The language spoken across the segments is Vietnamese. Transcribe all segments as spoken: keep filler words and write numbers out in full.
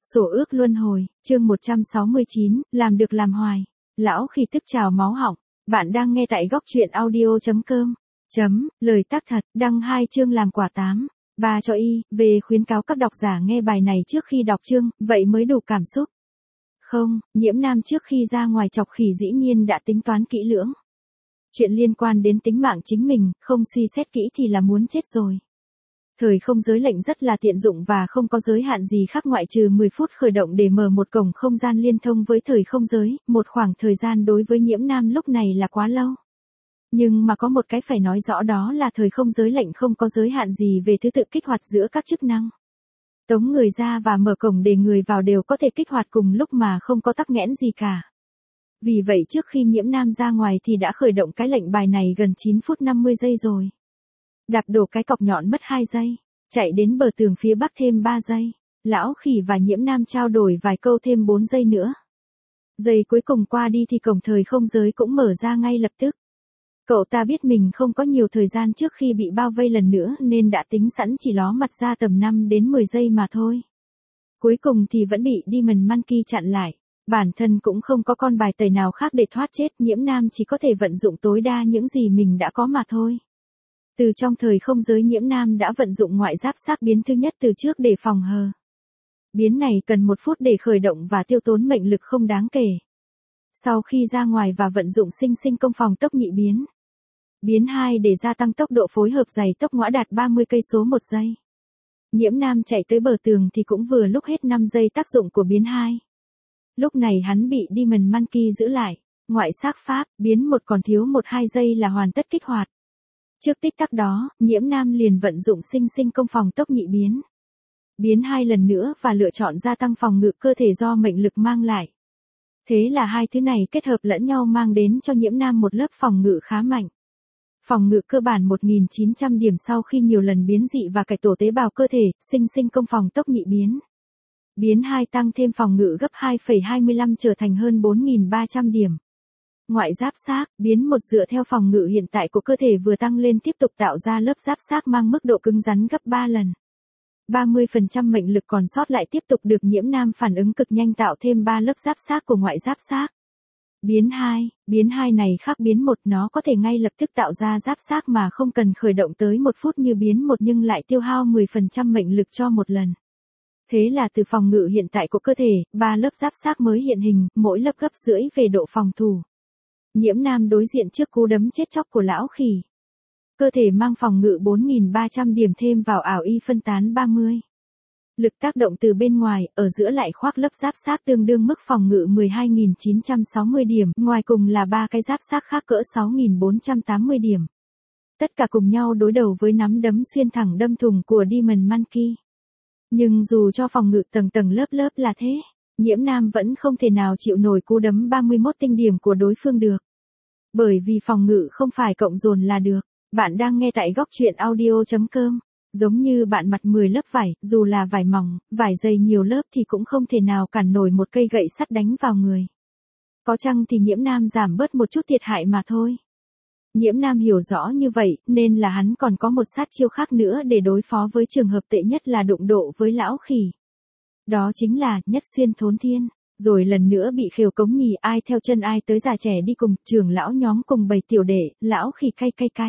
Sổ ước luân hồi, chương một trăm sáu mươi chín, làm được làm hoài. Lão khi tức trào máu họng. Bạn đang nghe tại góc truyện audio chấm com. Chấm, lời tác thật, đăng hai chương làm quả tám. Ba cho y, về khuyến cáo các độc giả nghe bài này trước khi đọc chương, vậy mới đủ cảm xúc. Không, Nhiễm Nam trước khi ra ngoài chọc khỉ dĩ nhiên đã tính toán kỹ lưỡng. Chuyện liên quan đến tính mạng chính mình, không suy xét kỹ thì là muốn chết rồi. Thời không giới lệnh rất là tiện dụng và không có giới hạn gì khác ngoại trừ mười phút khởi động để mở một cổng không gian liên thông với thời không giới, một khoảng thời gian đối với Nhiễm Nam lúc này là quá lâu. Nhưng mà có một cái phải nói rõ đó là thời không giới lệnh không có giới hạn gì về thứ tự kích hoạt giữa các chức năng. Tống người ra và mở cổng để người vào đều có thể kích hoạt cùng lúc mà không có tắc nghẽn gì cả. Vì vậy trước khi Nhiễm Nam ra ngoài thì đã khởi động cái lệnh bài này gần chín phút năm mươi giây rồi. Đạp đổ cái cọc nhọn mất hai giây, chạy đến bờ tường phía bắc thêm ba giây, Lão Khỉ và Nhiễm Nam trao đổi vài câu thêm bốn giây nữa. Giây cuối cùng qua đi thì cổng thời không giới cũng mở ra ngay lập tức. Cậu ta biết mình không có nhiều thời gian trước khi bị bao vây lần nữa nên đã tính sẵn chỉ ló mặt ra tầm năm đến mười giây mà thôi. Cuối cùng thì vẫn bị Demon Monkey chặn lại. Bản thân cũng không có con bài tẩy nào khác để thoát chết, Nhiễm Nam chỉ có thể vận dụng tối đa những gì mình đã có mà thôi. Từ trong thời không giới Nhiễm Nam đã vận dụng ngoại giáp xác biến thứ nhất từ trước để phòng hờ. Biến này cần một phút để khởi động và tiêu tốn mệnh lực không đáng kể. Sau khi ra ngoài và vận dụng sinh sinh công phòng tốc nhị biến. Biến hai để gia tăng tốc độ phối hợp giày tốc ngõa đạt ba mươi cây số một giây. Nhiễm Nam chạy tới bờ tường thì cũng vừa lúc hết năm giây tác dụng của biến hai. Lúc này hắn bị Demon Monkey giữ lại. Ngoại xác pháp, biến một còn thiếu một hai giây là hoàn tất kích hoạt. Trước tích tắc đó, Nhiễm Nam liền vận dụng sinh sinh công phòng tốc nhị biến. Biến hai lần nữa và lựa chọn gia tăng phòng ngự cơ thể do mệnh lực mang lại. Thế là hai thứ này kết hợp lẫn nhau mang đến cho Nhiễm Nam một lớp phòng ngự khá mạnh. Phòng ngự cơ bản một nghìn chín trăm điểm sau khi nhiều lần biến dị và cải tổ tế bào cơ thể, sinh sinh công phòng tốc nhị biến. Biến hai tăng thêm phòng ngự gấp hai phẩy hai mươi lăm trở thành hơn bốn nghìn ba trăm điểm. Ngoại giáp xác, biến một dựa theo phòng ngự hiện tại của cơ thể vừa tăng lên tiếp tục tạo ra lớp giáp xác mang mức độ cứng rắn gấp ba lần. ba mươi phần trăm mệnh lực còn sót lại tiếp tục được Nhiễm Nam phản ứng cực nhanh tạo thêm ba lớp giáp xác của ngoại giáp xác. Biến hai, biến hai này khác biến một, nó có thể ngay lập tức tạo ra giáp xác mà không cần khởi động tới một phút như biến một nhưng lại tiêu hao mười phần trăm mệnh lực cho một lần. Thế là từ phòng ngự hiện tại của cơ thể, ba lớp giáp xác mới hiện hình, mỗi lớp gấp rưỡi về độ phòng thủ. Nhiễm Nam đối diện trước cú đấm chết chóc của Lão Khỉ. Cơ thể mang phòng ngự bốn nghìn ba trăm điểm thêm vào ảo y phân tán ba mươi. Lực tác động từ bên ngoài, ở giữa lại khoác lớp giáp xác tương đương mức phòng ngự mười hai nghìn chín trăm sáu mươi điểm, ngoài cùng là ba cái giáp xác khác cỡ sáu nghìn bốn trăm tám mươi điểm. Tất cả cùng nhau đối đầu với nắm đấm xuyên thẳng đâm thùng của Demon Monkey. Nhưng dù cho phòng ngự tầng tầng lớp lớp là thế, Nhiễm Nam vẫn không thể nào chịu nổi cú đấm ba mươi mốt tinh điểm của đối phương được. Bởi vì phòng ngự không phải cộng dồn là được. Bạn đang nghe tại góc truyện audio chấm com. Giống như bạn mặt mười lớp vải, dù là vải mỏng, vải dày nhiều lớp thì cũng không thể nào cản nổi một cây gậy sắt đánh vào người. Có chăng thì Nhiễm Nam giảm bớt một chút thiệt hại mà thôi. Nhiễm Nam hiểu rõ như vậy, nên là hắn còn có một sát chiêu khác nữa để đối phó với trường hợp tệ nhất là đụng độ với Lão Khỉ. Đó chính là nhất xuyên thốn thiên, rồi lần nữa bị khều cống nhì ai theo chân ai tới già trẻ đi cùng, trưởng lão nhóm cùng bầy tiểu đệ, Lão Khỉ cay cay cay.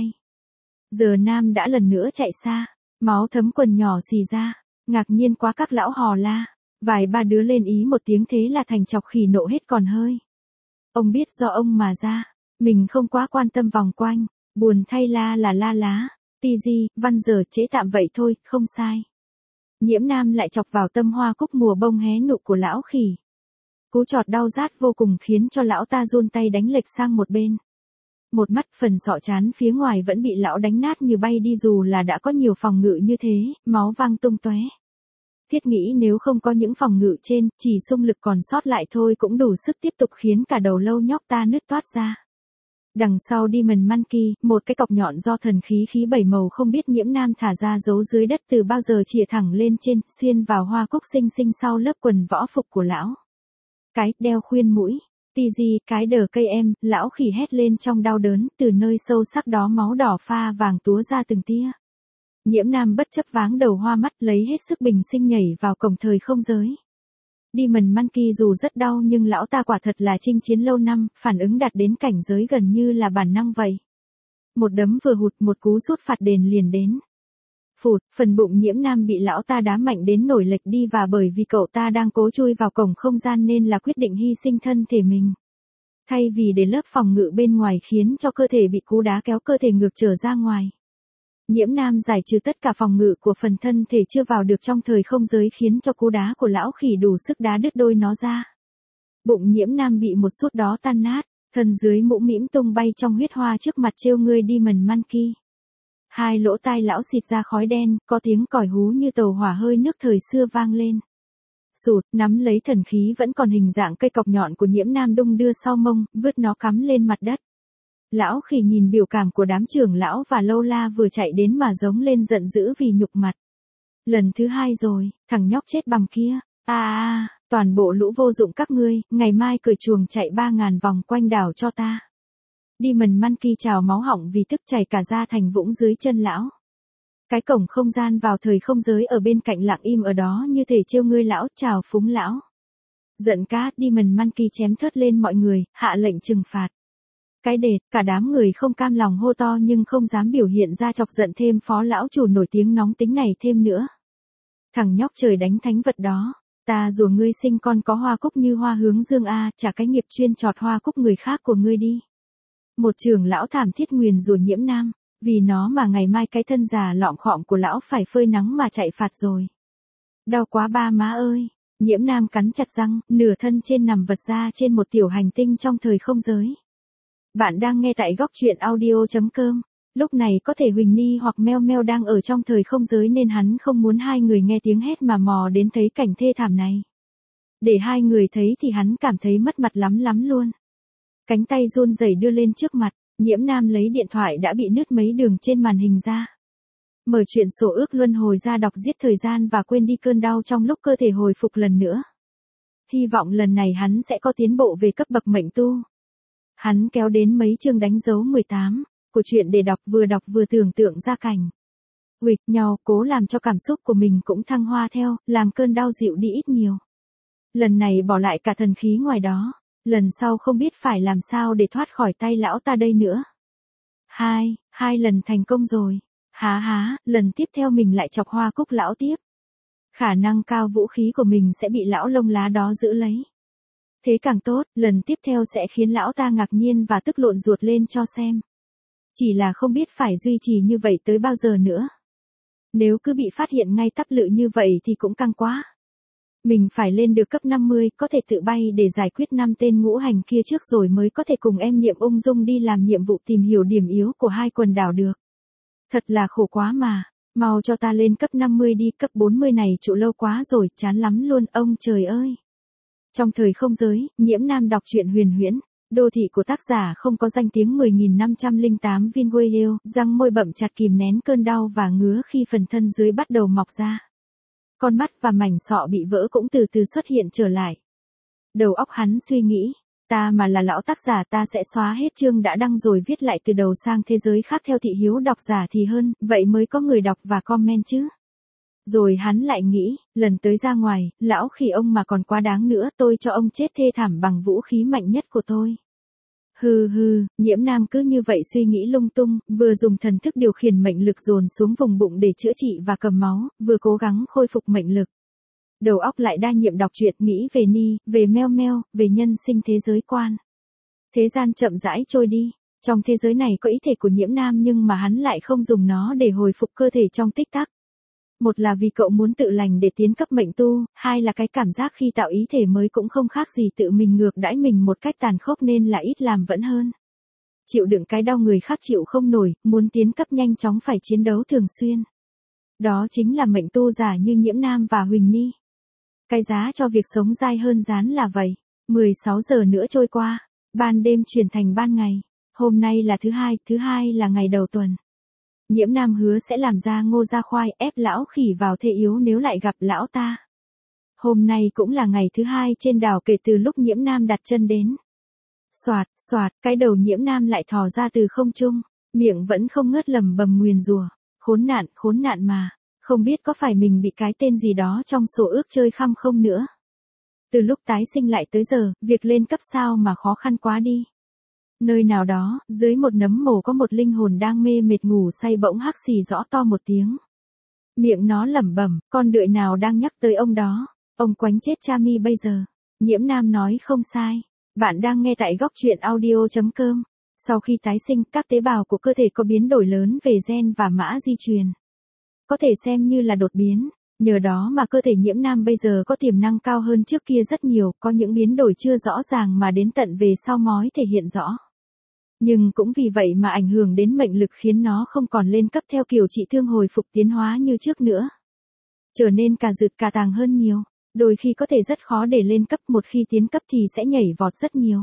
Giờ Nam đã lần nữa chạy xa, máu thấm quần nhỏ xì ra, ngạc nhiên quá các lão hò la, vài ba đứa lên ý một tiếng thế là thành chọc khỉ nộ hết còn hơi. Ông biết do ông mà ra, mình không quá quan tâm vòng quanh, buồn thay la là la lá, ti di, văn giờ chế tạm vậy thôi, không sai. Nhiễm Nam lại chọc vào tâm hoa cúc mùa bông hé nụ của Lão Khỉ. Cú chọt đau rát vô cùng khiến cho lão ta run tay đánh lệch sang một bên. Một mắt phần sọ trán phía ngoài vẫn bị lão đánh nát như bay đi dù là đã có nhiều phòng ngự như thế, máu văng tung tóe. Thiết nghĩ nếu không có những phòng ngự trên, chỉ xung lực còn sót lại thôi cũng đủ sức tiếp tục khiến cả đầu lâu nhóc ta nứt toát ra. Đằng sau Demon Monkey, một cái cọc nhọn do thần khí khí bảy màu không biết Nhiễm Nam thả ra giấu dưới đất từ bao giờ chìa thẳng lên trên, xuyên vào hoa cúc xinh xinh sau lớp quần võ phục của lão. Cái đeo khuyên mũi, ti di, cái đờ cây em, Lão Khỉ hét lên trong đau đớn, từ nơi sâu sắc đó máu đỏ pha vàng túa ra từng tia. Nhiễm Nam bất chấp váng đầu hoa mắt lấy hết sức bình sinh nhảy vào cổng thời không giới. Demon Monkey dù rất đau nhưng lão ta quả thật là chinh chiến lâu năm, phản ứng đạt đến cảnh giới gần như là bản năng vậy. Một đấm vừa hụt, một cú sút phạt đền liền đến. Phụt, phần bụng Nhiễm Nam bị lão ta đá mạnh đến nổi lệch đi, và bởi vì cậu ta đang cố chui vào cổng không gian nên là quyết định hy sinh thân thể mình. Thay vì để lớp phòng ngự bên ngoài khiến cho cơ thể bị cú đá kéo cơ thể ngược trở ra ngoài. Nhiễm Nam giải trừ tất cả phòng ngự của phần thân thể chưa vào được trong thời không giới khiến cho cú đá của lão khỉ đủ sức đá đứt đôi nó ra. Bụng Nhiễm Nam bị một sút đó tan nát, thân dưới mũm mĩm tung bay trong huyết hoa trước mặt trêu ngươi Demon Monkey. Hai lỗ tai lão xịt ra khói đen, có tiếng còi hú như tàu hỏa hơi nước thời xưa vang lên. Sụt, nắm lấy thần khí vẫn còn hình dạng cây cọc nhọn của Nhiễm Nam đung đưa sau mông, vứt nó cắm lên mặt đất. Lão khỉ nhìn biểu cảm của đám trưởng lão và lâu la vừa chạy đến mà giống lên giận dữ vì nhục mặt. Lần thứ hai rồi, thằng nhóc chết bằm kia, a a, toàn bộ lũ vô dụng các ngươi, ngày mai cởi chuồng chạy ba ngàn vòng quanh đảo cho ta. Demon Monkey trào máu họng vì tức chảy cả ra thành vũng dưới chân lão. Cái cổng không gian vào thời không giới ở bên cạnh lặng im ở đó như thể trêu ngươi lão, chào phúng lão. Giận cá, Demon Monkey chém thớt lên mọi người, hạ lệnh trừng phạt. Cái đệt, cả đám người không cam lòng hô to nhưng không dám biểu hiện ra chọc giận thêm phó lão chủ nổi tiếng nóng tính này thêm nữa. Thằng nhóc trời đánh thánh vật đó, ta rủa ngươi sinh con có hoa cúc như hoa hướng dương a, trả cái nghiệp chuyên chọt hoa cúc người khác của ngươi đi. Một trưởng lão thảm thiết nguyền rủa Nhiễm Nam, vì nó mà ngày mai cái thân già lọm khọm của lão phải phơi nắng mà chạy phạt rồi. Đau quá ba má ơi, Nhiễm Nam cắn chặt răng, nửa thân trên nằm vật ra trên một tiểu hành tinh trong thời không giới. Bạn đang nghe tại góc truyện audio chấm com. Lúc này có thể Huỳnh Ni hoặc Meo Meo đang ở trong thời không giới nên hắn không muốn hai người nghe tiếng hét mà mò đến thấy cảnh thê thảm này. Để hai người thấy thì hắn cảm thấy mất mặt lắm lắm luôn. Cánh tay run rẩy đưa lên trước mặt, Nhiễm Nam lấy điện thoại đã bị nứt mấy đường trên màn hình ra. Mở chuyện sổ ước luân hồi ra đọc giết thời gian và quên đi cơn đau trong lúc cơ thể hồi phục lần nữa. Hy vọng lần này hắn sẽ có tiến bộ về cấp bậc mệnh tu. Hắn kéo đến mấy chương đánh dấu mười tám của chuyện để đọc, vừa đọc vừa tưởng tượng ra cảnh. Huỵch nhau, cố làm cho cảm xúc của mình cũng thăng hoa theo, làm cơn đau dịu đi ít nhiều. Lần này bỏ lại cả thần khí ngoài đó, lần sau không biết phải làm sao để thoát khỏi tay lão ta đây nữa. Hai, hai lần thành công rồi. Há há, lần tiếp theo mình lại chọc hoa cúc lão tiếp. Khả năng cao vũ khí của mình sẽ bị lão lông lá đó giữ lấy. Thế càng tốt, lần tiếp theo sẽ khiến lão ta ngạc nhiên và tức lộn ruột lên cho xem. Chỉ là không biết phải duy trì như vậy tới bao giờ nữa. Nếu cứ bị phát hiện ngay tắp lự như vậy thì cũng căng quá. Mình phải lên được cấp năm mươi, có thể tự bay để giải quyết năm tên ngũ hành kia trước rồi mới có thể cùng em Niệm ung dung đi làm nhiệm vụ tìm hiểu điểm yếu của hai quần đảo được. Thật là khổ quá mà, mau cho ta lên cấp năm mươi đi, cấp bốn mươi này trụ lâu quá rồi, chán lắm luôn, ông trời ơi. Trong thời không giới, Nhiễm Nam đọc truyện huyền huyễn, đô thị của tác giả không có danh tiếng mười nghìn năm trăm lẻ tám Vinway Hill, răng môi bậm chặt kìm nén cơn đau và ngứa khi phần thân dưới bắt đầu mọc ra. Con mắt và mảnh sọ bị vỡ cũng từ từ xuất hiện trở lại. Đầu óc hắn suy nghĩ, ta mà là lão tác giả ta sẽ xóa hết chương đã đăng rồi viết lại từ đầu sang thế giới khác theo thị hiếu độc giả thì hơn, vậy mới có người đọc và comment chứ. Rồi hắn lại nghĩ, lần tới ra ngoài, lão khỉ ông mà còn quá đáng nữa, tôi cho ông chết thê thảm bằng vũ khí mạnh nhất của tôi. Hừ hừ, Nhiễm Nam cứ như vậy suy nghĩ lung tung, vừa dùng thần thức điều khiển mệnh lực dồn xuống vùng bụng để chữa trị và cầm máu, vừa cố gắng khôi phục mệnh lực. Đầu óc lại đa nhiệm đọc truyện, nghĩ về Ni, về Meo Meo, về nhân sinh thế giới quan. Thế gian chậm rãi trôi đi, trong thế giới này có ý thể của Nhiễm Nam nhưng mà hắn lại không dùng nó để hồi phục cơ thể trong tích tắc. Một là vì cậu muốn tự lành để tiến cấp mệnh tu, hai là cái cảm giác khi tạo ý thể mới cũng không khác gì tự mình ngược đãi mình một cách tàn khốc nên là ít làm vẫn hơn. Chịu đựng cái đau người khác chịu không nổi, muốn tiến cấp nhanh chóng phải chiến đấu thường xuyên. Đó chính là mệnh tu giả như Nhiễm Nam và Huỳnh Ni. Cái giá cho việc sống dai hơn rán là vậy. mười sáu giờ nữa trôi qua, ban đêm chuyển thành ban ngày. Hôm nay là thứ hai, thứ hai là ngày đầu tuần. Nhiễm Nam hứa sẽ làm ra ngô ra khoai ép lão khỉ vào thế yếu nếu lại gặp lão ta. Hôm nay cũng là ngày thứ hai trên đảo kể từ lúc Nhiễm Nam đặt chân đến. Soạt, soạt, cái đầu Nhiễm Nam lại thò ra từ không trung, miệng vẫn không ngớt lầm bầm nguyền rủa, khốn nạn, khốn nạn mà, không biết có phải mình bị cái tên gì đó trong sổ ước chơi khăm không nữa. Từ lúc tái sinh lại tới giờ, việc lên cấp sao mà khó khăn quá đi. Nơi nào đó, dưới một nấm mồ có một linh hồn đang mê mệt ngủ say bỗng hắc xì rõ to một tiếng. Miệng nó lẩm bẩm, con đợi nào đang nhắc tới ông đó, ông quánh chết cha mi bây giờ. Nhiễm Nam nói không sai. Bạn đang nghe tại góc truyện audio.com. Sau khi tái sinh, các tế bào của cơ thể có biến đổi lớn về gen và mã di truyền. Có thể xem như là đột biến. Nhờ đó mà cơ thể Nhiễm Nam bây giờ có tiềm năng cao hơn trước kia rất nhiều, có những biến đổi chưa rõ ràng mà đến tận về sau mới thể hiện rõ. Nhưng cũng vì vậy mà ảnh hưởng đến mệnh lực khiến nó không còn lên cấp theo kiểu trị thương hồi phục tiến hóa như trước nữa. Trở nên cà rụt cà tàng hơn nhiều, đôi khi có thể rất khó để lên cấp, một khi tiến cấp thì sẽ nhảy vọt rất nhiều.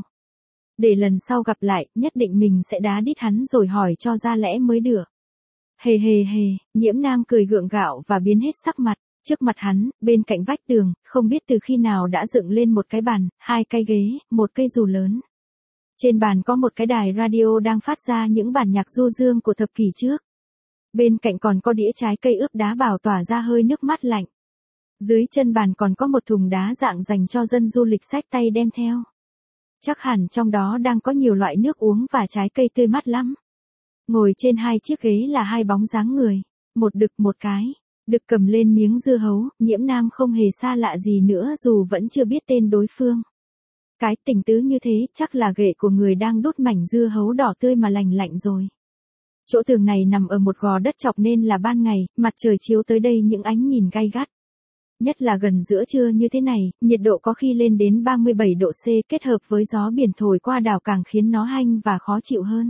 Để lần sau gặp lại, nhất định mình sẽ đá đít hắn rồi hỏi cho ra lẽ mới được. Hề hề hề, Nhiễm Nam cười gượng gạo và biến hết sắc mặt. Trước mặt hắn, bên cạnh vách tường, không biết từ khi nào đã dựng lên một cái bàn, hai cái ghế, một cây dù lớn. Trên bàn có một cái đài radio đang phát ra những bản nhạc du dương của thập kỷ trước. Bên cạnh còn có đĩa trái cây ướp đá bảo tỏa ra hơi nước mát lạnh. Dưới chân bàn còn có một thùng đá dạng dành cho dân du lịch xách tay đem theo. Chắc hẳn trong đó đang có nhiều loại nước uống và trái cây tươi mát lắm. Ngồi trên hai chiếc ghế là hai bóng dáng người, một đực một cái. Đực cầm lên miếng dưa hấu, Nhiễm Nam không hề xa lạ gì nữa dù vẫn chưa biết tên đối phương. Cái tình tứ như thế chắc là ghệ của người đang đốt mảnh dưa hấu đỏ tươi mà lành lạnh rồi. Chỗ tường này nằm ở một gò đất chọc nên là ban ngày, mặt trời chiếu tới đây những ánh nhìn gay gắt. Nhất là gần giữa trưa như thế này, nhiệt độ có khi lên đến ba mươi bảy độ C kết hợp với gió biển thổi qua đảo càng khiến nó hanh và khó chịu hơn.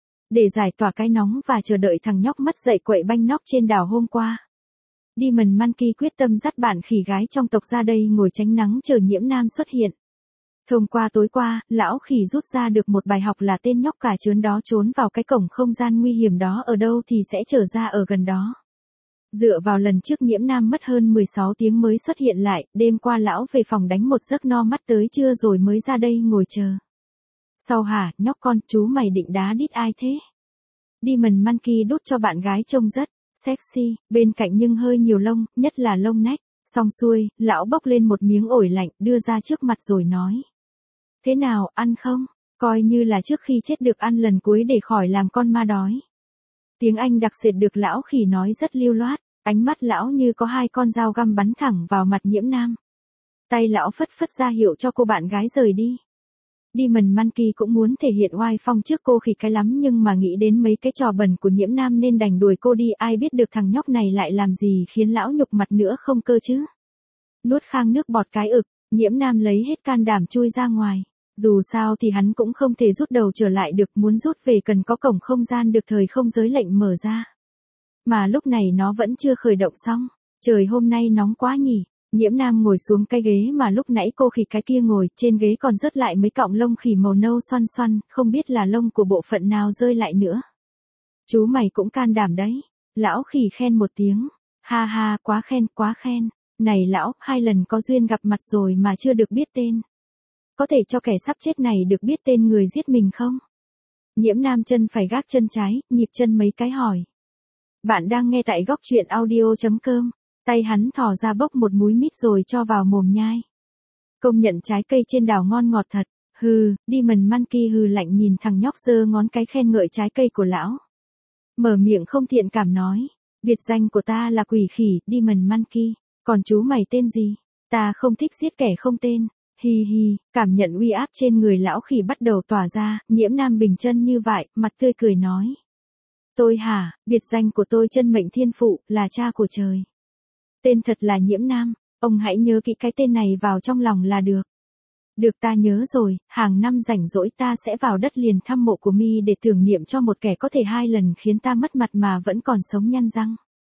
Để giải tỏa cái nóng và chờ đợi thằng nhóc mất dậy quậy banh nóc trên đảo hôm qua, Demon Monkey quyết tâm dắt bạn khỉ gái trong tộc ra đây ngồi tránh nắng chờ Nhiễm Nam xuất hiện. Thông qua tối qua, lão khỉ rút ra được một bài học là tên nhóc cả trớn đó trốn vào cái cổng không gian nguy hiểm đó ở đâu thì sẽ trở ra ở gần đó. Dựa vào lần trước Nhiễm Nam mất hơn mười sáu tiếng mới xuất hiện lại, đêm qua lão về phòng đánh một giấc no mắt tới trưa rồi mới ra đây ngồi chờ. Sau hả, nhóc con, chú mày định đá đít ai thế? Demon Monkey đút cho bạn gái trông rất sexy, bên cạnh nhưng hơi nhiều lông, nhất là lông nách. Xong xuôi, lão bốc lên một miếng ổi lạnh, đưa ra trước mặt rồi nói. Thế nào, ăn không? Coi như là trước khi chết được ăn lần cuối để khỏi làm con ma đói. Tiếng Anh đặc sệt được lão khỉ nói rất lưu loát, ánh mắt lão như có hai con dao găm bắn thẳng vào mặt Nhiễm Nam. Tay lão phất phất ra hiệu cho cô bạn gái rời đi. Demon Monkey cũng muốn thể hiện oai phong trước cô khỉ cái lắm nhưng mà nghĩ đến mấy cái trò bẩn của Nhiễm Nam nên đành đuổi cô đi, ai biết được thằng nhóc này lại làm gì khiến lão nhục mặt nữa không cơ chứ. Nuốt khang nước bọt cái ực, Nhiễm Nam lấy hết can đảm chui ra ngoài. Dù sao thì hắn cũng không thể rút đầu trở lại được, muốn rút về cần có cổng không gian được thời không giới lệnh mở ra. Mà lúc này nó vẫn chưa khởi động xong. Trời hôm nay nóng quá nhỉ. Nhiễm Nam ngồi xuống cái ghế mà lúc nãy cô khỉ cái kia ngồi, trên ghế còn rớt lại mấy cọng lông khỉ màu nâu xoăn xoăn, không biết là lông của bộ phận nào rơi lại nữa. Chú mày cũng can đảm đấy. Lão khỉ khen một tiếng. Ha ha, quá khen, quá khen. Này lão, hai lần có duyên gặp mặt rồi mà chưa được biết tên. Có thể cho kẻ sắp chết này được biết tên người giết mình không? Nhiễm Nam chân phải gác chân trái, nhịp chân mấy cái hỏi. Bạn đang nghe tại góc truyện audio.com. Tay hắn thò ra bốc một múi mít rồi cho vào mồm nhai. Công nhận trái cây trên đảo ngon ngọt thật. Hừ, Demon Monkey hừ lạnh nhìn thằng nhóc giơ ngón cái khen ngợi trái cây của lão. Mở miệng không thiện cảm nói. Biệt danh của ta là quỷ khỉ, Demon Monkey. Còn chú mày tên gì? Ta không thích giết kẻ không tên. Hi hi, cảm nhận uy áp trên người lão khỉ bắt đầu tỏa ra, Nhiễm Nam bình chân như vậy, mặt tươi cười nói. Tôi hả, biệt danh của tôi chân mệnh thiên phụ, là cha của trời. Tên thật là Nhiễm Nam, ông hãy nhớ kỹ cái tên này vào trong lòng là được. Được, ta nhớ rồi, hàng năm rảnh rỗi ta sẽ vào đất liền thăm mộ của mi để tưởng niệm cho một kẻ có thể hai lần khiến ta mất mặt mà vẫn còn sống nhăn răng.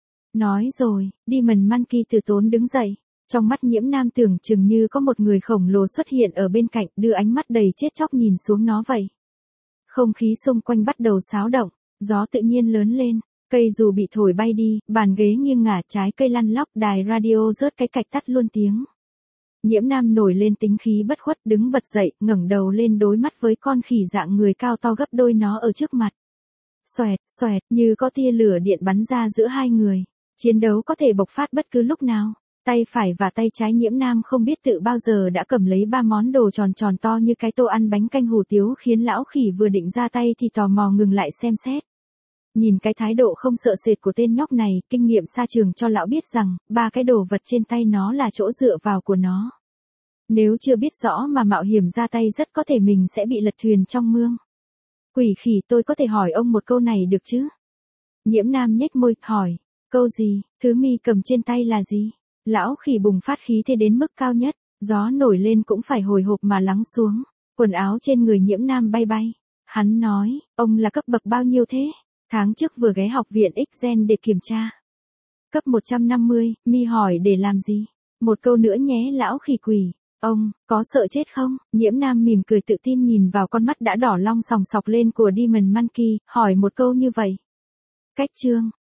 Nói rồi, Demon Monkey từ tốn đứng dậy. Trong mắt Nhiễm Nam tưởng chừng như có một người khổng lồ xuất hiện ở bên cạnh, đưa ánh mắt đầy chết chóc nhìn xuống nó vậy. Không khí xung quanh bắt đầu xáo động, gió tự nhiên lớn lên, cây dù bị thổi bay đi, bàn ghế nghiêng ngả, trái cây lăn lóc, đài radio rớt cái cạch tắt luôn tiếng. Nhiễm Nam nổi lên tính khí bất khuất, đứng bật dậy, ngẩng đầu lên đối mắt với con khỉ dạng người cao to gấp đôi nó ở trước mặt. Xoẹt, xoẹt, như có tia lửa điện bắn ra giữa hai người. Chiến đấu có thể bộc phát bất cứ lúc nào. Tay phải và tay trái Nhiễm Nam không biết tự bao giờ đã cầm lấy ba món đồ tròn tròn to như cái tô ăn bánh canh hủ tiếu khiến lão khỉ vừa định ra tay thì tò mò ngừng lại xem xét. Nhìn cái thái độ không sợ sệt của tên nhóc này, kinh nghiệm xa trường cho lão biết rằng, ba cái đồ vật trên tay nó là chỗ dựa vào của nó. Nếu chưa biết rõ mà mạo hiểm ra tay rất có thể mình sẽ bị lật thuyền trong mương. Quỷ khỉ, tôi có thể hỏi ông một câu này được chứ? Nhiễm Nam nhếch môi, hỏi. Câu gì? Thứ mi cầm trên tay là gì? Lão khỉ bùng phát khí thế đến mức cao nhất, gió nổi lên cũng phải hồi hộp mà lắng xuống, quần áo trên người Nhiễm Nam bay bay. Hắn nói, ông là cấp bậc bao nhiêu thế? Tháng trước vừa ghé học viện X-Gen để kiểm tra. Cấp một trăm năm mươi, mi hỏi để làm gì? Một câu nữa nhé lão khỉ quỷ. Ông, có sợ chết không? Nhiễm Nam mỉm cười tự tin nhìn vào con mắt đã đỏ long sòng sọc lên của Demon Monkey, hỏi một câu như vậy. Cách chương,